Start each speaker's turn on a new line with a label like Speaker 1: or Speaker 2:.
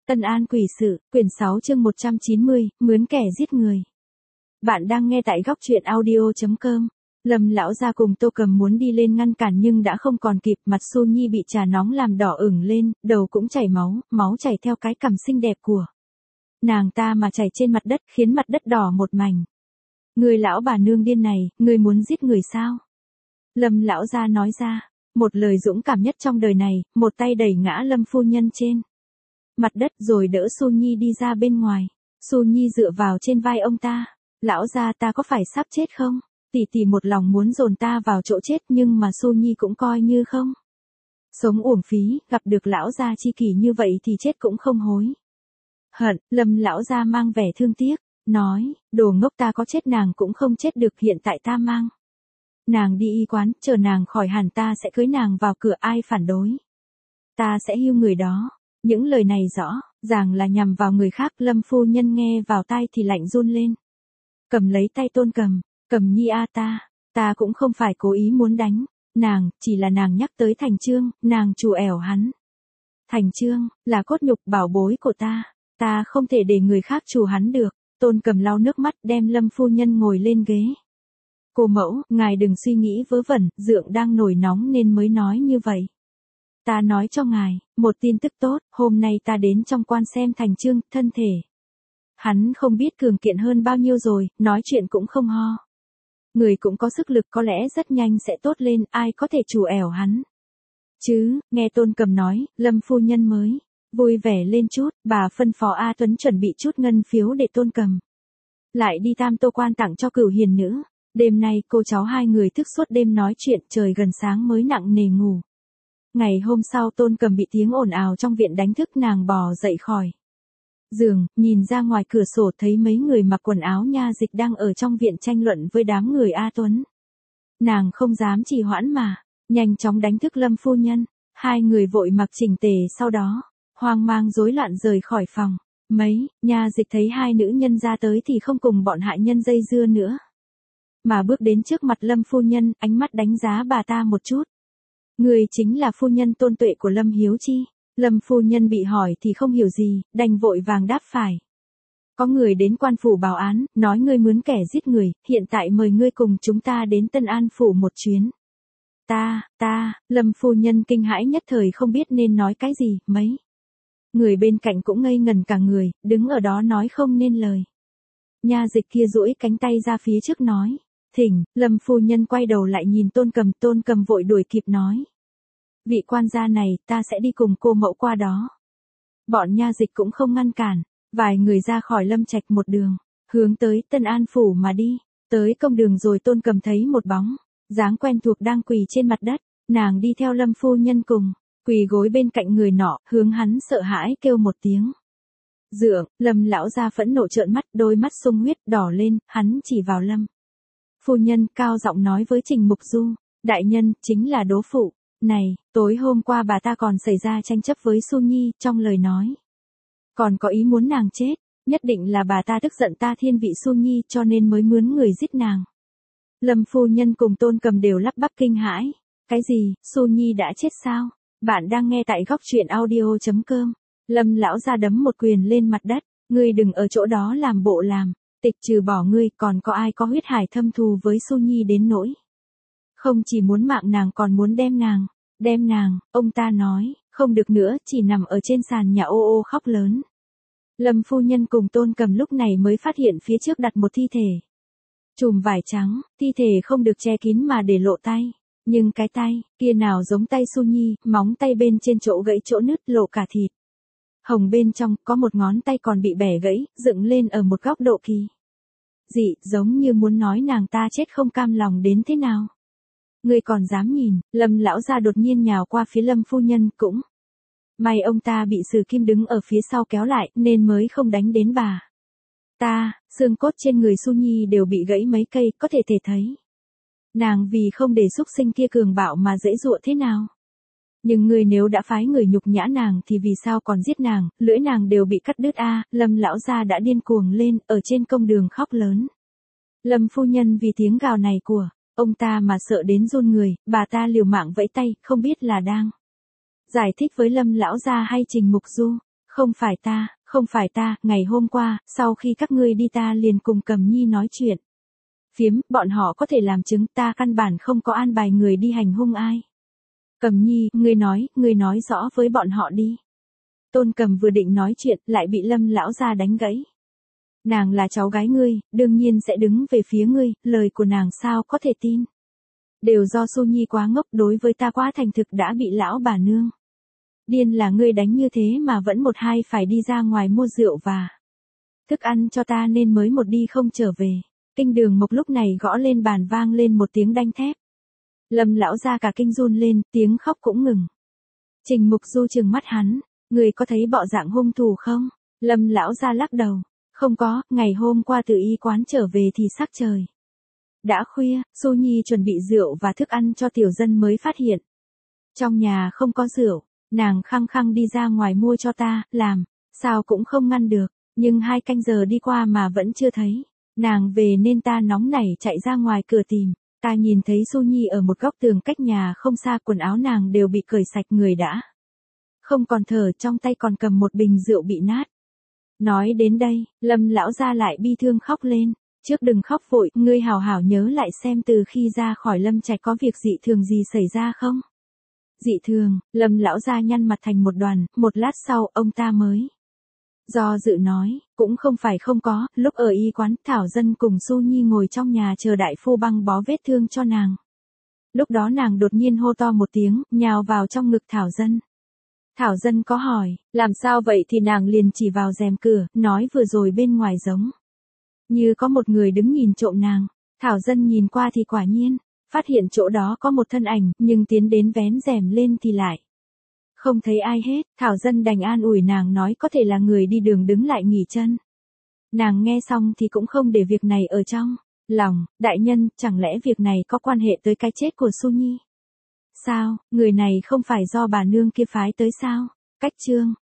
Speaker 1: Tân An Quỷ Sự, quyển 6 chương 190, mướn kẻ giết người. Bạn đang nghe tại góc truyện audio.com. Lâm lão gia cùng Tô Cầm muốn đi lên ngăn cản nhưng đã không còn kịp, mặt Xu Nhi bị trà nóng làm đỏ ửng lên, đầu cũng chảy máu, máu chảy theo cái cằm xinh đẹp của nàng ta mà chảy trên mặt đất, khiến mặt đất đỏ một mảnh. Người lão bà nương điên này, người muốn giết người sao? Lâm lão gia nói ra, một lời dũng cảm nhất trong đời này, một tay đẩy ngã Lâm phu nhân trên mặt đất rồi đỡ Xu Nhi đi ra bên ngoài. Xu Nhi dựa vào trên vai ông ta. Lão gia, ta có phải sắp chết không? Tỷ tỷ một lòng muốn dồn ta vào chỗ chết nhưng mà Xu Nhi cũng coi như không sống uổng phí, gặp được lão gia chi kỷ như vậy thì chết cũng không hối hận. Lâm lão gia mang vẻ thương tiếc, nói, đồ ngốc, ta có chết nàng cũng không chết được, hiện tại ta mang nàng đi y quán, chờ nàng khỏi hẳn ta sẽ cưới nàng vào cửa, ai phản đối ta sẽ hưu người đó. Những lời này rõ ràng là nhằm vào người khác. Lâm phu nhân nghe vào tai thì lạnh run lên, cầm lấy tay Tôn Cầm. Cầm nhi a, ta cũng không phải cố ý muốn đánh nàng, chỉ là nàng nhắc tới Thành Chương, nàng trù ẻo hắn. Thành Chương là cốt nhục bảo bối của ta không thể để người khác trù hắn được. Tôn Cầm lau nước mắt, đem Lâm phu nhân ngồi lên ghế. Cô mẫu, ngài đừng suy nghĩ vớ vẩn, Dượng đang nổi nóng nên mới nói như vậy. Ta nói cho ngài một tin tức tốt, hôm nay ta đến trong quan xem Thành Chương, thân thể hắn không biết cường kiện hơn bao nhiêu rồi, nói chuyện cũng không ho. Người cũng có sức lực, có lẽ rất nhanh sẽ tốt lên, ai có thể trù ẻo hắn chứ? Nghe Tôn Cầm nói, Lâm phu nhân mới vui vẻ lên chút, bà phân phó A Tuấn chuẩn bị chút ngân phiếu để Tôn Cầm lại đi Tam Tô Quan tặng cho Cửu Hiền nữ. Đêm nay cô cháu hai người thức suốt đêm nói chuyện, trời gần sáng mới nặng nề ngủ. Ngày hôm sau Tôn Cầm bị tiếng ồn ào trong viện đánh thức, nàng bò dậy khỏi giường, nhìn ra ngoài cửa sổ thấy mấy người mặc quần áo nha dịch đang ở trong viện tranh luận với đám người A Tuấn. Nàng không dám trì hoãn mà nhanh chóng đánh thức Lâm phu nhân. Hai người vội mặc chỉnh tề, sau đó hoang mang rối loạn rời khỏi phòng. Mấy nha dịch thấy hai nữ nhân ra tới thì không cùng bọn hạ nhân dây dưa nữa, mà bước đến trước mặt Lâm phu nhân, ánh mắt đánh giá bà ta một chút. Người chính là phu nhân Tôn Tuệ của Lâm Hiếu Chi. Lâm phu nhân bị hỏi thì không hiểu gì, đành vội vàng đáp phải. Có người đến quan phủ báo án, nói ngươi mướn kẻ giết người, hiện tại mời ngươi cùng chúng ta đến Tân An phủ một chuyến. Lâm phu nhân kinh hãi nhất thời không biết nên nói cái gì. Mấy người bên cạnh cũng ngây ngần cả người, đứng ở đó nói không nên lời. Nha dịch kia duỗi cánh tay ra phía trước nói, thỉnh. Lâm phu nhân quay đầu lại nhìn Tôn Cầm, Tôn Cầm vội đuổi kịp nói, vị quan gia này, ta sẽ đi cùng cô mẫu qua đó. Bọn nha dịch cũng không ngăn cản, vài người ra khỏi Lâm Trạch một đường, hướng tới Tân An phủ mà đi. Tới công đường rồi Tôn Cầm thấy một bóng dáng quen thuộc đang quỳ trên mặt đất, nàng đi theo Lâm phu nhân cùng quỳ gối bên cạnh người nọ, hướng hắn sợ hãi kêu một tiếng. Dượng. Lâm lão gia phẫn nộ trợn mắt, đôi mắt sung huyết đỏ lên, hắn chỉ vào Lâm phu nhân, cao giọng nói với Trình Mục Du, đại nhân, chính là đố phụ này, tối hôm qua bà ta còn xảy ra tranh chấp với Xu Nhi, trong lời nói còn có ý muốn nàng chết, nhất định là bà ta tức giận ta thiên vị Xu Nhi cho nên mới mướn người giết nàng. Lâm phu nhân cùng Tôn Cầm đều lắp bắp kinh hãi. Cái gì, Xu Nhi đã chết sao? Bạn đang nghe tại góc truyện audio.com. Lâm lão gia đấm một quyền lên mặt đất, ngươi đừng ở chỗ đó làm bộ làm tịch, trừ bỏ ngươi còn có ai có huyết hải thâm thù với Xu Nhi đến nỗi không chỉ muốn mạng nàng còn muốn đem nàng, ông ta nói, không được nữa, chỉ nằm ở trên sàn nhà ô ô khóc lớn. Lâm phu nhân cùng Tôn Cầm lúc này mới phát hiện phía trước đặt một thi thể chùm vải trắng, thi thể không được che kín mà để lộ tay, nhưng cái tay kia nào giống tay Xu Nhi, móng tay bên trên chỗ gãy chỗ nứt, lộ cả thịt hồng bên trong, có một ngón tay còn bị bẻ gãy, dựng lên ở một góc độ kỳ dị, giống như muốn nói nàng ta chết không cam lòng đến thế nào. Ngươi còn dám nhìn? Lâm lão gia đột nhiên nhào qua phía Lâm phu nhân, cũng may ông ta bị Sử Kim đứng ở phía sau kéo lại nên mới không đánh đến bà ta. Xương cốt trên người Xu Nhi đều bị gãy mấy cây, có thể thấy nàng vì không để xúc sinh kia cường bạo mà dễ dụa thế nào. Nhưng ngươi nếu đã phái người nhục nhã nàng thì vì sao còn giết nàng, lưỡi nàng đều bị cắt đứt a. Lâm lão gia đã điên cuồng lên, ở trên công đường khóc lớn. Lâm phu nhân vì tiếng gào này của ông ta mà sợ đến run người, bà ta liều mạng vẫy tay, không biết là đang giải thích với Lâm lão gia hay Trình Mục Du. Không phải ta, ngày hôm qua, sau khi các ngươi đi ta liền cùng Cầm Nhi nói chuyện. Phiếm, bọn họ có thể làm chứng ta căn bản không có an bài người đi hành hung ai. Cầm Nhi, ngươi nói rõ với bọn họ đi. Tôn Cầm vừa định nói chuyện, lại bị Lâm lão gia đánh gãy. Nàng là cháu gái ngươi, đương nhiên sẽ đứng về phía ngươi, lời của nàng sao có thể tin. Đều do Xu Nhi quá ngốc, đối với ta quá thành thực đã bị lão bà nương. Điên là ngươi đánh như thế mà vẫn một hai phải đi ra ngoài mua rượu và thức ăn cho ta nên mới một đi không trở về. Kinh Đường Mộc lúc này gõ lên bàn vang lên một tiếng đanh thép. Lâm lão gia cả kinh run lên, tiếng khóc cũng ngừng. Trình Mục Du trừng mắt hắn, người có thấy bộ dạng hung thủ không? Lâm lão gia lắc đầu, không có, ngày hôm qua từ y quán trở về thì sắc trời đã khuya, Xu Nhi chuẩn bị rượu và thức ăn cho tiểu dân mới phát hiện. Trong nhà không có rượu, nàng khăng khăng đi ra ngoài mua cho ta, làm, sao cũng không ngăn được, nhưng 2 canh giờ đi qua mà vẫn chưa thấy. Nàng về nên ta nóng nảy chạy ra ngoài cửa tìm, ta nhìn thấy Xu Nhi ở một góc tường cách nhà không xa, quần áo nàng đều bị cởi sạch, người đã không còn thở, trong tay còn cầm một bình rượu bị nát. Nói đến đây, Lâm lão gia lại bi thương khóc lên. Trước đừng khóc vội, ngươi hào hảo nhớ lại xem từ khi ra khỏi Lâm Trạch có việc dị thường gì xảy ra không? Dị thường, Lâm lão gia nhăn mặt thành một đoàn, một lát sau ông ta mới do dự nói, cũng không phải không có, lúc ở y quán, Thảo Dân cùng Xu Nhi ngồi trong nhà chờ đại phu băng bó vết thương cho nàng. Lúc đó nàng đột nhiên hô to một tiếng, nhào vào trong ngực Thảo Dân. Thảo Dân có hỏi, làm sao vậy thì nàng liền chỉ vào rèm cửa, nói vừa rồi bên ngoài giống như có một người đứng nhìn trộm nàng. Thảo Dân nhìn qua thì quả nhiên, phát hiện chỗ đó có một thân ảnh, nhưng tiến đến vén rèm lên thì lại không thấy ai hết. Thảo Dân đành an ủi nàng nói có thể là người đi đường đứng lại nghỉ chân. Nàng nghe xong thì cũng không để việc này ở trong lòng, đại nhân, chẳng lẽ việc này có quan hệ tới cái chết của Xu Nhi? Sao, người này không phải do bà nương kia phái tới sao? Cách chương